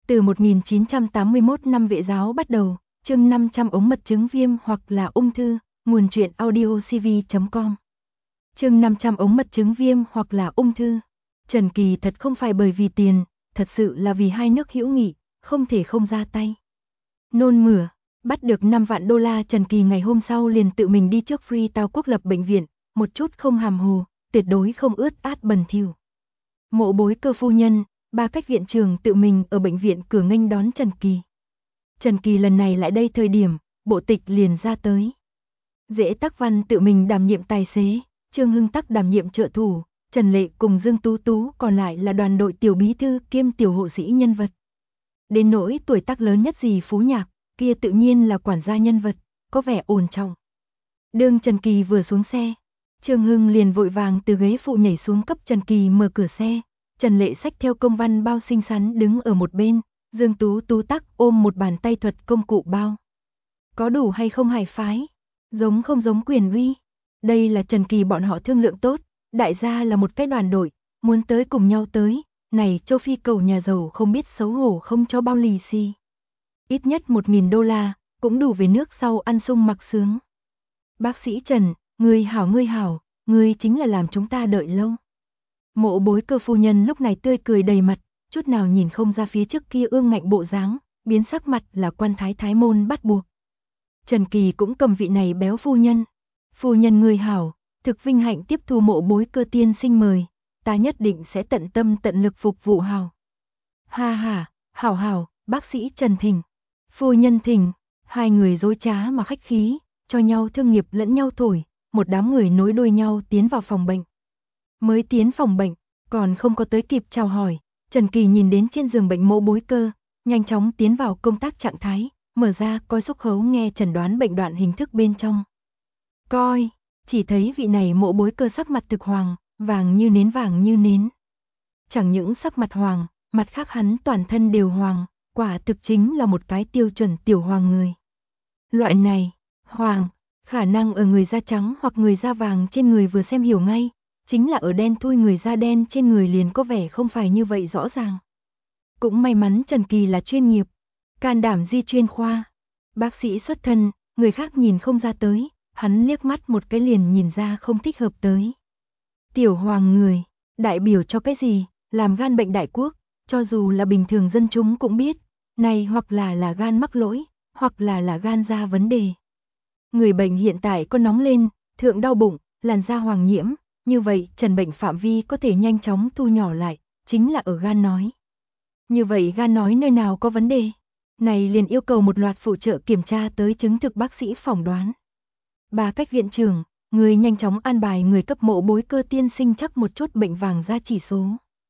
Từ 1981 năm vệ giáo bắt đầu, chương 500 ống mật chứng viêm hoặc là ung thư, nguồn truyện audiocv.com. Chương 500 ống mật chứng viêm hoặc là ung thư. Trần Kỳ thật không phải bởi vì tiền, thật sự là vì hai nước hữu nghị, không thể không ra tay. Nôn mửa, bắt được 5 vạn đô la, Trần Kỳ ngày hôm sau liền tự mình đi trước Freetown Quốc lập bệnh viện, một chút không hàm hồ, tuyệt đối không ướt át bẩn thỉu. Mộ Bối Cơ phu nhân, Ba Cách viện trưởng tự mình ở bệnh viện cửa nghênh đón Trần Kỳ. Trần Kỳ lần này lại đây thời điểm, bộ tịch liền ra tới. Dễ Tắc Văn tự mình đảm nhiệm tài xế, Trương Hưng Tắc đảm nhiệm trợ thủ, Trần Lệ cùng Dương Tú Tú còn lại là đoàn đội tiểu bí thư kiêm tiểu hộ sĩ nhân vật. Đến nỗi tuổi tác lớn nhất gì Phú Nhạc, kia tự nhiên là quản gia nhân vật, có vẻ ổn trọng. Đương Trần Kỳ vừa xuống xe, Trương Hưng liền vội vàng từ ghế phụ nhảy xuống cấp Trần Kỳ mở cửa xe. Trần Lệ xách theo công văn bao xinh xắn đứng ở một bên, Dương Tú Tú tắc ôm một bàn tay thuật công cụ bao. Có đủ hay không hải phái? Giống không giống quyền uy? Đây là Trần Kỳ bọn họ thương lượng tốt, đại gia là một cái đoàn đội, muốn tới cùng nhau tới, này châu Phi cầu nhà giàu không biết xấu hổ không cho bao lì xì. Ít nhất 1.000 đô la, cũng đủ về nước sau ăn sung mặc sướng. Bác sĩ Trần, ngươi hảo, ngươi chính là làm chúng ta đợi lâu. Mộ Bối Cơ phu nhân lúc này tươi cười đầy mặt, chút nào nhìn không ra phía trước kia ương ngạnh bộ dáng, biến sắc mặt là quan thái thái môn bắt buộc. Trần Kỳ cũng cầm vị này béo phu nhân. Phu nhân ngươi hảo, thực vinh hạnh tiếp thu Mộ Bối Cơ tiên sinh mời, ta nhất định sẽ tận tâm tận lực phục vụ hảo. Ha ha, hảo, bác sĩ Trần thỉnh. Phu nhân thỉnh, hai người dối trá mà khách khí, cho nhau thương nghiệp lẫn nhau thổi, một đám người nối đuôi nhau tiến vào phòng bệnh. Mới tiến phòng bệnh, còn không có tới kịp chào hỏi, Trần Kỳ nhìn đến trên giường bệnh Mộ Bối Cơ, nhanh chóng tiến vào công tác trạng thái, mở ra coi xúc khấu nghe chẩn đoán bệnh đoạn hình thức bên trong. Coi, chỉ thấy vị này Mộ Bối Cơ sắc mặt thực hoàng, vàng như nến. Chẳng những sắc mặt hoàng, mặt khác hắn toàn thân đều hoàng, quả thực chính là một cái tiêu chuẩn tiểu hoàng người. Loại này, hoàng, khả năng ở người da trắng hoặc người da vàng trên người vừa xem hiểu ngay, chính là ở đen thui người da đen trên người liền có vẻ không phải như vậy rõ ràng. Cũng may mắn Trần Kỳ là chuyên nghiệp, can đảm di chuyên khoa. Bác sĩ xuất thân, người khác nhìn không ra tới, hắn liếc mắt một cái liền nhìn ra không thích hợp tới. Tiểu hoàng người, đại biểu cho cái gì, làm gan bệnh đại quốc, cho dù là bình thường dân chúng cũng biết, này hoặc là gan mắc lỗi, hoặc là gan ra vấn đề. Người bệnh hiện tại có nóng lên, thượng đau bụng, làn da hoàng nhiễm, như vậy trần bệnh phạm vi có thể nhanh chóng thu nhỏ lại, chính là ở gan nói. Như vậy gan nói nơi nào có vấn đề? Này liền yêu cầu một loạt phụ trợ kiểm tra tới chứng thực bác sĩ phỏng đoán. Ba Cách viện trưởng, người nhanh chóng an bài người cấp Mộ Bối Cơ tiên sinh chắc một chút bệnh vàng da chỉ số.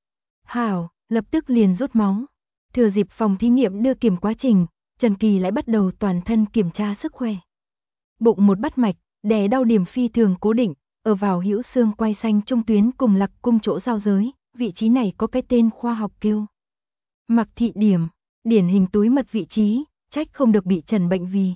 Hảo, lập tức liền rút máu. Thừa dịp phòng thí nghiệm đưa kiểm quá trình, Trần Kỳ lại bắt đầu toàn thân kiểm tra sức khỏe. Bụng một bắt mạch, đè đau điểm phi thường cố định, ở vào hữu xương quai xanh trung tuyến cùng lạc cung chỗ giao giới, vị trí này có cái tên khoa học kêu mặc thị điểm, điển hình túi mật vị trí, trách không được bị trần bệnh vì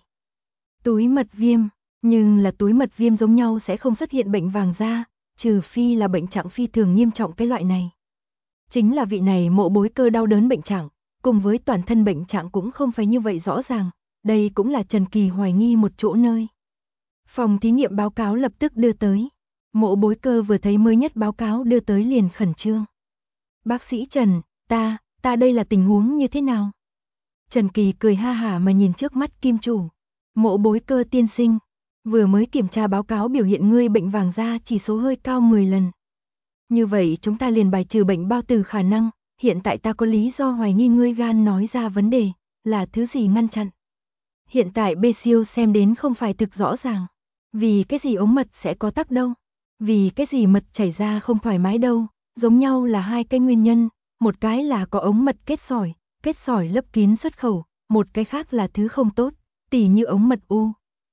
túi mật viêm, nhưng là túi mật viêm giống nhau sẽ không xuất hiện bệnh vàng da, trừ phi là bệnh trạng phi thường nghiêm trọng cái loại này. Chính là vị này Mộ Bối Cơ đau đớn bệnh trạng, cùng với toàn thân bệnh trạng cũng không phải như vậy rõ ràng, đây cũng là Trần Kỳ hoài nghi một chỗ nơi. Phòng thí nghiệm báo cáo lập tức đưa tới. Mộ Bối Cơ vừa thấy mới nhất báo cáo đưa tới liền khẩn trương. Bác sĩ Trần, ta đây là tình huống như thế nào? Trần Kỳ cười ha hả mà nhìn trước mắt kim chủ. Mộ Bối Cơ tiên sinh, vừa mới kiểm tra báo cáo biểu hiện ngươi bệnh vàng da chỉ số hơi cao 10 lần. Như vậy chúng ta liền bài trừ bệnh bao tử khả năng, hiện tại ta có lý do hoài nghi ngươi gan nói ra vấn đề, là thứ gì ngăn chặn. Hiện tại B siêu xem đến không phải thực rõ ràng. Vì cái gì ống mật sẽ có tắc đâu? Vì cái gì mật chảy ra không thoải mái đâu? Giống nhau là hai cái nguyên nhân, một cái là có ống mật kết sỏi lấp kín xuất khẩu, một cái khác là thứ không tốt, tỉ như ống mật u.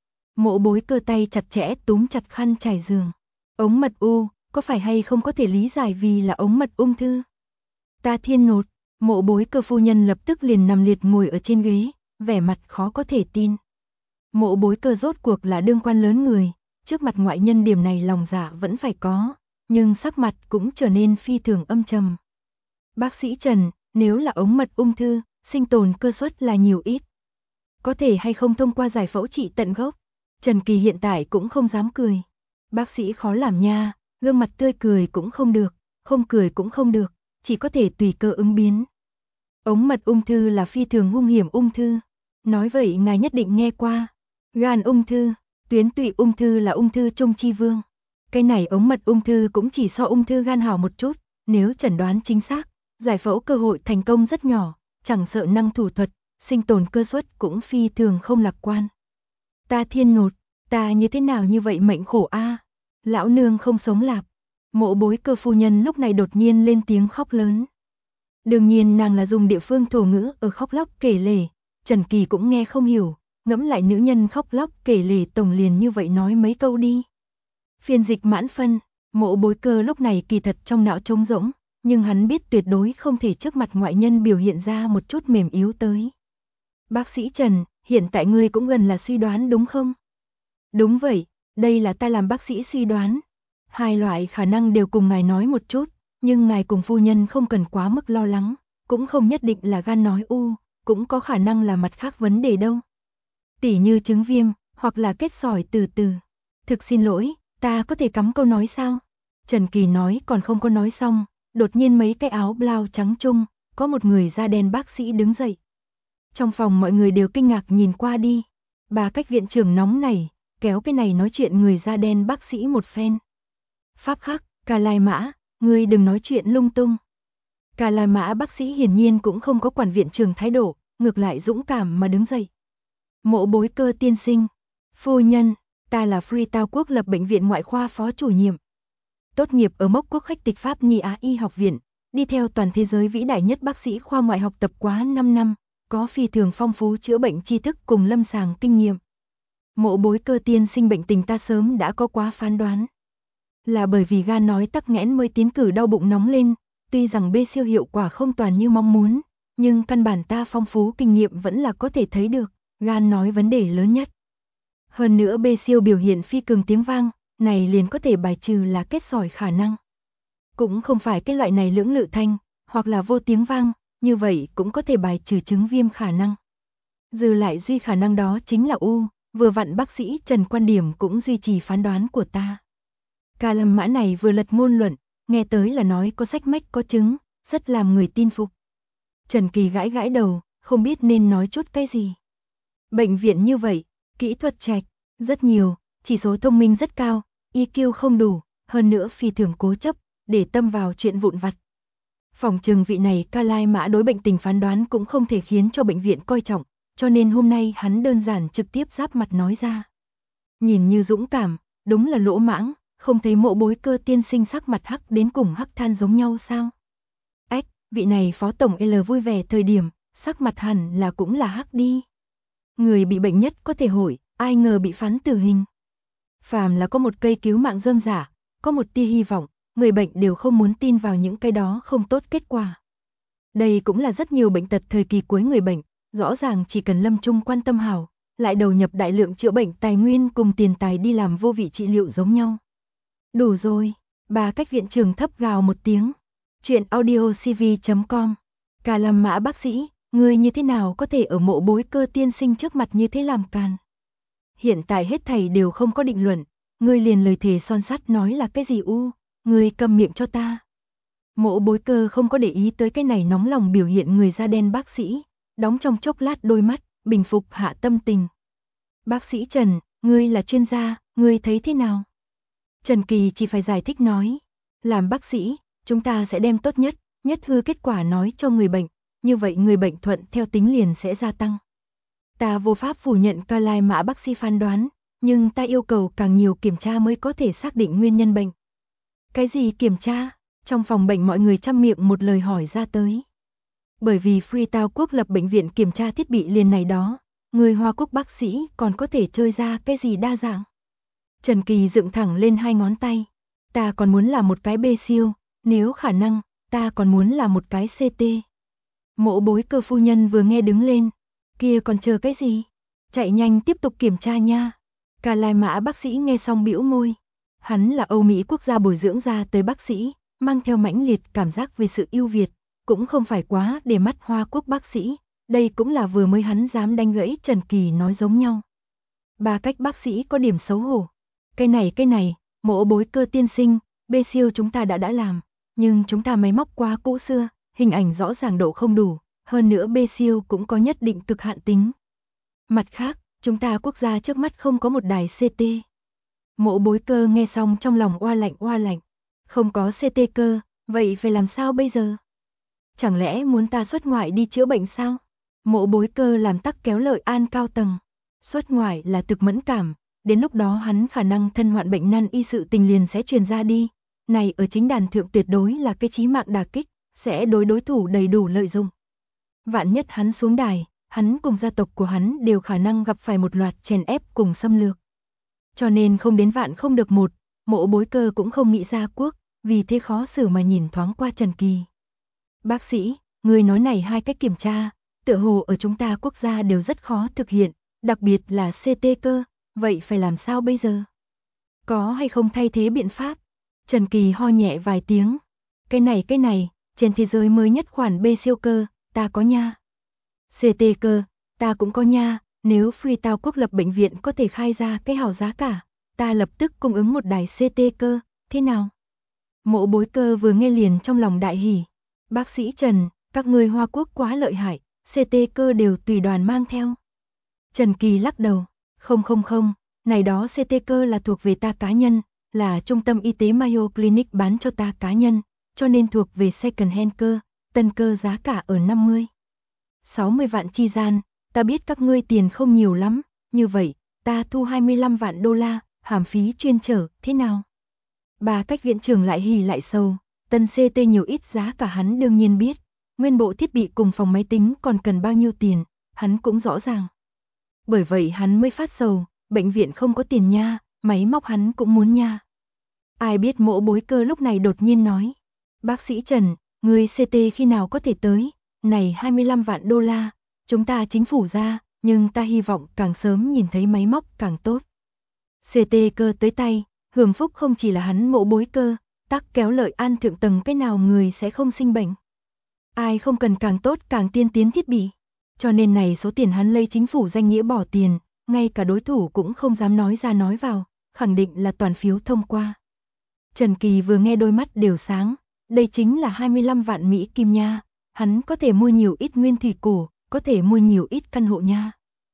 Mộ Bối Cơ tay chặt chẽ túm chặt khăn trải giường. Ống mật u, có phải hay không có thể lý giải vì là ống mật ung thư? Ta thiên nột, Mộ Bối Cơ phu nhân lập tức liền nằm liệt ngồi ở trên ghế, vẻ mặt khó có thể tin. Mộ Bối Cơ rốt cuộc là đương quan lớn người, trước mặt ngoại nhân điểm này lòng dạ vẫn phải có, nhưng sắc mặt cũng trở nên phi thường âm trầm. Bác sĩ Trần, nếu là ống mật ung thư, sinh tồn cơ suất là nhiều ít. Có thể hay không thông qua giải phẫu trị tận gốc. Trần Kỳ hiện tại cũng không dám cười. Bác sĩ khó làm nha, gương mặt tươi cười cũng không được, không cười cũng không được, chỉ có thể tùy cơ ứng biến. Ống mật ung thư là phi thường hung hiểm ung thư. Nói vậy ngài nhất định nghe qua. Gan ung thư, tuyến tụy ung thư là ung thư trung chi vương. Cái này ống mật ung thư cũng chỉ so ung thư gan hảo một chút, nếu chẩn đoán chính xác, giải phẫu cơ hội thành công rất nhỏ, chẳng sợ năng thủ thuật, sinh tồn cơ suất cũng phi thường không lạc quan. Ta thiên nột, ta như thế nào như vậy mệnh khổ a, lão nương không sống lạp. Mộ Bối Cơ phu nhân lúc này đột nhiên lên tiếng khóc lớn. Đương nhiên nàng là dùng địa phương thổ ngữ ở khóc lóc kể lể, Trần Kỳ cũng nghe không hiểu, ngẫm lại nữ nhân khóc lóc kể lể tổng liền như vậy nói mấy câu đi. Phiên dịch mãn phân, Mộ Bối Cơ lúc này kỳ thật trong não trống rỗng, nhưng hắn biết tuyệt đối không thể trước mặt ngoại nhân biểu hiện ra một chút mềm yếu tới. Bác sĩ Trần, hiện tại ngươi cũng gần là suy đoán đúng không? Đúng vậy, đây là ta làm bác sĩ suy đoán. Hai loại khả năng đều cùng ngài nói một chút, nhưng ngài cùng phu nhân không cần quá mức lo lắng, cũng không nhất định là gan nói u, cũng có khả năng là mặt khác vấn đề đâu. Tỉ như chứng viêm, hoặc là kết sỏi từ từ. Thực xin lỗi, ta có thể cắm câu nói sao? Trần Kỳ nói còn không có nói xong, đột nhiên mấy cái áo blau trắng chung, có một người da đen bác sĩ đứng dậy. Trong phòng mọi người đều kinh ngạc nhìn qua đi. Bà Cách viện trưởng nóng nảy, kéo cái này nói chuyện người da đen bác sĩ một phen. Pháp khắc, Cà Lai Mã, ngươi đừng nói chuyện lung tung. Cà Lai Mã bác sĩ hiển nhiên cũng không có quản viện trưởng thái độ, ngược lại dũng cảm mà đứng dậy. Mộ Bối Cơ tiên sinh, phu nhân, ta là Freetown Quốc lập bệnh viện ngoại khoa phó chủ nhiệm. Tốt nghiệp ở Mốc Quốc khách tịch Pháp Nhi Á Y học viện, đi theo toàn thế giới vĩ đại nhất bác sĩ khoa ngoại học tập quá 5 năm, có phi thường phong phú chữa bệnh tri thức cùng lâm sàng kinh nghiệm. Mộ Bối Cơ tiên sinh bệnh tình ta sớm đã có quá phán đoán. Là bởi vì gan nói tắc nghẽn mới tiến cử đau bụng nóng lên, tuy rằng bê siêu hiệu quả không toàn như mong muốn, nhưng căn bản ta phong phú kinh nghiệm vẫn là có thể thấy được, gan nói vấn đề lớn nhất. Hơn nữa bê siêu biểu hiện phi cường tiếng vang, này liền có thể bài trừ là kết sỏi khả năng. Cũng không phải cái loại này lưỡng lự thanh, hoặc là vô tiếng vang, như vậy cũng có thể bài trừ chứng viêm khả năng. Dư lại duy khả năng đó chính là u, vừa vặn bác sĩ Trần quan điểm cũng duy trì phán đoán của ta. Ca Lâm Mã này vừa lật ngôn luận, nghe tới là nói có sách mách có chứng, rất làm người tin phục. Trần Kỳ gãi gãi đầu, không biết nên nói chút cái gì. Bệnh viện như vậy, kỹ thuật trạch, rất nhiều, chỉ số thông minh rất cao, EQ không đủ, hơn nữa phi thường cố chấp, để tâm vào chuyện vụn vặt. Phòng trừng vị này Ca Lai Mã đối bệnh tình phán đoán cũng không thể khiến cho bệnh viện coi trọng, cho nên hôm nay hắn đơn giản trực tiếp giáp mặt nói ra. Nhìn như dũng cảm, đúng là lỗ mãng, không thấy Mộ Bối Cơ tiên sinh sắc mặt hắc đến cùng hắc than giống nhau sao? Ách, vị này phó tổng L vui vẻ thời điểm, sắc mặt hẳn là cũng là hắc đi. Người bị bệnh nhất có thể hỏi, ai ngờ bị phán tử hình. Phàm là có một cây cứu mạng rơm rả, có một tia hy vọng, người bệnh đều không muốn tin vào những cái đó không tốt kết quả. Đây cũng là rất nhiều bệnh tật thời kỳ cuối người bệnh, rõ ràng chỉ cần lâm chung quan tâm hảo, lại đầu nhập đại lượng chữa bệnh tài nguyên cùng tiền tài đi làm vô vị trị liệu giống nhau. Đủ rồi, bà Cách viện trưởng thấp gào một tiếng. Chuyện audiocv.com. Cà Lâm Mã bác sĩ, ngươi như thế nào có thể ở Mộ Bối Cơ tiên sinh trước mặt như thế làm càn? Hiện tại hết thảy đều không có định luận, ngươi liền lời thề son sắt nói là cái gì u, ngươi câm miệng cho ta. Mộ Bối Cơ không có để ý tới cái này nóng lòng biểu hiện người da đen bác sĩ, đóng trong chốc lát đôi mắt, bình phục hạ tâm tình. Bác sĩ Trần, ngươi là chuyên gia, ngươi thấy thế nào? Trần Kỳ chỉ phải giải thích nói, làm bác sĩ, chúng ta sẽ đem tốt nhất, nhất hư kết quả nói cho người bệnh, như vậy người bệnh thuận theo tính liền sẽ gia tăng. Ta vô pháp phủ nhận Ca Lai Mã bác sĩ phán đoán, nhưng ta yêu cầu càng nhiều kiểm tra mới có thể xác định nguyên nhân bệnh. Cái gì kiểm tra? Trong phòng bệnh mọi người chăm miệng một lời hỏi ra tới. Bởi vì Freetown Quốc lập bệnh viện kiểm tra thiết bị liền này đó, người Hoa Quốc bác sĩ còn có thể chơi ra cái gì đa dạng. Trần Kỳ dựng thẳng lên hai ngón tay. Ta còn muốn là một cái bê siêu, nếu khả năng, ta còn muốn là một cái CT. Mộ Bối Cơ phu nhân vừa nghe đứng lên. Kia còn chờ cái gì? Chạy nhanh tiếp tục kiểm tra nha. Cà Lai Mã bác sĩ nghe xong bĩu môi. Hắn là Âu Mỹ quốc gia bồi dưỡng ra tới bác sĩ, mang theo mãnh liệt cảm giác về sự ưu việt, cũng không phải quá để mắt Hoa Quốc bác sĩ, đây cũng là vừa mới hắn dám đánh gãy Trần Kỳ nói giống nhau. Ba cách bác sĩ có điểm xấu hổ. Cái này, Mộ Bối Cơ tiên sinh, bê siêu chúng ta đã làm, nhưng chúng ta máy móc quá cũ xưa, hình ảnh rõ ràng độ không đủ, hơn nữa bê siêu cũng có nhất định cực hạn tính. Mặt khác, chúng ta quốc gia trước mắt không có một đài CT. Mộ Bối Cơ nghe xong trong lòng oa lạnh. Không có CT cơ, vậy phải làm sao bây giờ? Chẳng lẽ muốn ta xuất ngoại đi chữa bệnh sao? Mộ Bối Cơ làm tắc kéo Lợi An cao tầng. Xuất ngoại là thực mẫn cảm, đến lúc đó hắn khả năng thân hoạn bệnh nan y sự tình liền sẽ truyền ra đi. Này ở chính đàn thượng tuyệt đối là cái chí mạng đả kích, sẽ đối thủ đầy đủ lợi dụng. Vạn nhất hắn xuống đài, hắn cùng gia tộc của hắn đều khả năng gặp phải một loạt chèn ép cùng xâm lược. Cho nên không đến vạn không được một, Mộ Bối Cơ cũng không nghĩ ra quốc, vì thế khó xử mà nhìn thoáng qua Trần Kỳ. Bác sĩ, người nói này hai cách kiểm tra, tựa hồ ở chúng ta quốc gia đều rất khó thực hiện, đặc biệt là CT cơ, vậy phải làm sao bây giờ? Có hay không thay thế biện pháp? Trần Kỳ ho nhẹ vài tiếng. Cái này, trên thế giới mới nhất khoản B siêu cơ, ta có nha. CT cơ, ta cũng có nha, nếu Freetown quốc lập bệnh viện có thể khai ra cái hảo giá cả, ta lập tức cung ứng một đài CT cơ, thế nào? Mộ Bối Cơ vừa nghe liền trong lòng đại hỉ. Bác sĩ Trần, các ngươi Hoa Quốc quá lợi hại, CT cơ đều tùy đoàn mang theo. Trần Kỳ lắc đầu, không, này đó CT cơ là thuộc về ta cá nhân, là trung tâm y tế Mayo Clinic bán cho ta cá nhân, cho nên thuộc về second hand cơ, tân cơ giá cả ở 50-60 vạn chi gian, ta biết các ngươi tiền không nhiều lắm, như vậy, ta thu 25 vạn đô la, hàm phí chuyên chở, thế nào? Bà cách viện trưởng lại hỉ lại sầu, tân CT nhiều ít giá cả hắn đương nhiên biết, nguyên bộ thiết bị cùng phòng máy tính còn cần bao nhiêu tiền, hắn cũng rõ ràng. Bởi vậy hắn mới phát sầu, bệnh viện không có tiền nha, máy móc hắn cũng muốn nha. Ai biết Mộ Bối Cơ lúc này đột nhiên nói, bác sĩ Trần, người CT khi nào có thể tới, này 25 vạn đô la, chúng ta chính phủ ra, nhưng ta hy vọng càng sớm nhìn thấy máy móc càng tốt. CT cơ tới tay, hưởng phúc không chỉ là hắn Mộ Bối Cơ, tắc kéo Lợi An thượng tầng cái nào người sẽ không sinh bệnh. Ai không cần càng tốt càng tiên tiến thiết bị. Cho nên này số tiền hắn lấy chính phủ danh nghĩa bỏ tiền, ngay cả đối thủ cũng không dám nói ra nói vào, khẳng định là toàn phiếu thông qua. Trần Kỳ vừa nghe đôi mắt đều sáng, đây chính là 25 vạn Mỹ kim nha, hắn có thể mua nhiều ít nguyên thủy cổ, có thể mua nhiều ít căn hộ nha.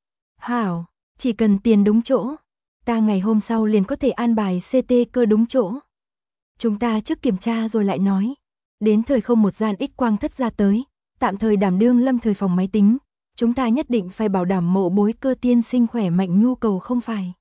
Hảo, chỉ cần tiền đúng chỗ, ta ngày hôm sau liền có thể an bài CT cơ đúng chỗ. Chúng ta trước kiểm tra rồi lại nói, đến thời không một gian X quang thất ra tới, tạm thời đảm đương lâm thời phòng máy tính, chúng ta nhất định phải bảo đảm Mộ Bối Cơ tiên sinh khỏe mạnh nhu cầu không phải.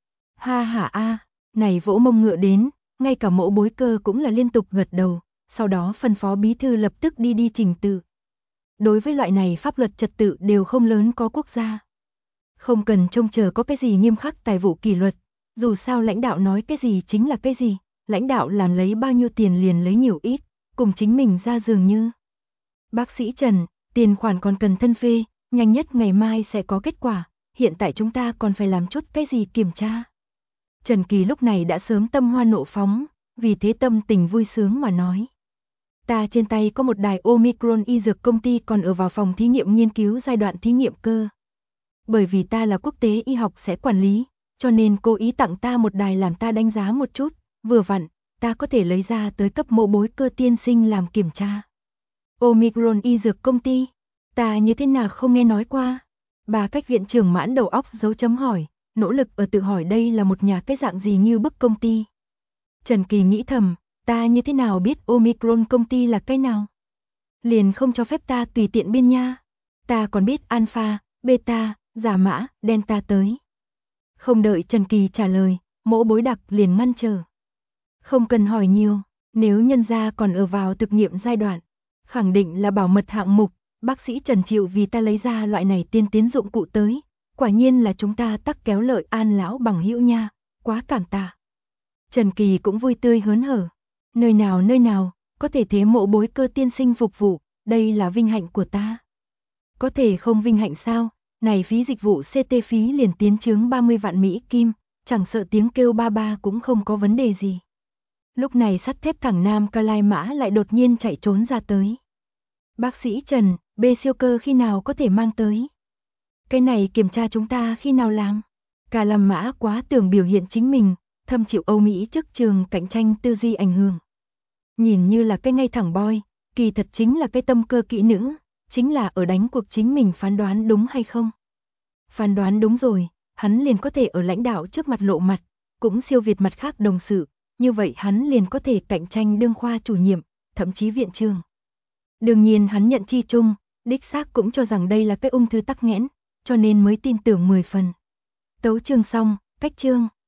Ha ha a, này vỗ mông ngựa đến, ngay cả Mộ Bối Cơ cũng là liên tục gật đầu, sau đó phân phó bí thư lập tức đi trình tự. Đối với loại này pháp luật trật tự đều không lớn có quốc gia. Không cần trông chờ có cái gì nghiêm khắc tài vụ kỷ luật, dù sao lãnh đạo nói cái gì chính là cái gì, lãnh đạo làm lấy bao nhiêu tiền liền lấy nhiều ít, cùng chính mình ra dường như. Bác sĩ Trần, tiền khoản còn cần thân phê, nhanh nhất ngày mai sẽ có kết quả, hiện tại chúng ta còn phải làm chút cái gì kiểm tra. Trần Kỳ lúc này đã sớm tâm hoa nộ phóng, vì thế tâm tình vui sướng mà nói. Ta trên tay có một đài Omicron y dược công ty còn ở vào phòng thí nghiệm nghiên cứu giai đoạn thí nghiệm cơ. Bởi vì ta là quốc tế y học sẽ quản lý, cho nên cô ý tặng ta một đài làm ta đánh giá một chút, vừa vặn, ta có thể lấy ra tới cấp Mộ Bối Cơ tiên sinh làm kiểm tra. Omicron y dược công ty, ta như thế nào không nghe nói qua. Bà cách viện trưởng mãn đầu óc dấu chấm hỏi, nỗ lực ở tự hỏi đây là một nhà cái dạng gì như bức công ty. Trần Kỳ nghĩ thầm, ta như thế nào biết Omicron công ty là cái nào? Liền không cho phép ta tùy tiện biên nha. Ta còn biết Alpha, Beta, Giả Mã, Delta tới. Không đợi Trần Kỳ trả lời, Mộ Bối Đặc liền ngăn trở. Không cần hỏi nhiều, nếu nhân gia còn ở vào thực nghiệm giai đoạn, khẳng định là bảo mật hạng mục, bác sĩ Trần chịu vì ta lấy ra loại này tiên tiến dụng cụ tới, quả nhiên là chúng ta tắc kéo Lợi An lão bằng hữu nha, quá cảm tạ. Trần Kỳ cũng vui tươi hớn hở, nơi nào, có thể thế Mộ Bối Cơ tiên sinh phục vụ, đây là vinh hạnh của ta. Có thể không vinh hạnh sao, này phí dịch vụ CT phí liền tiến chướng 30 vạn Mỹ kim, chẳng sợ tiếng kêu ba ba cũng không có vấn đề gì. Lúc này sắt thép thẳng Nam Ca Lai Mã lại đột nhiên chạy trốn ra tới. Bác sĩ Trần, B siêu cơ khi nào có thể mang tới? Cái này kiểm tra chúng ta khi nào làm? Cả Lâm Mã quá tưởng biểu hiện chính mình, thâm chịu Âu Mỹ trước trường cạnh tranh tư duy ảnh hưởng. Nhìn như là cái ngay thẳng boy, kỳ thật chính là cái tâm cơ kỹ nữ, chính là ở đánh cuộc chính mình phán đoán đúng hay không. Phán đoán đúng rồi, hắn liền có thể ở lãnh đạo trước mặt lộ mặt, cũng siêu việt mặt khác đồng sự, như vậy hắn liền có thể cạnh tranh đương khoa chủ nhiệm, thậm chí viện trường. Đương nhiên hắn nhận chi chung, đích xác cũng cho rằng đây là cái ung thư tắc nghẽn, cho nên mới tin tưởng 10 phần. Tấu chương xong, cách chương.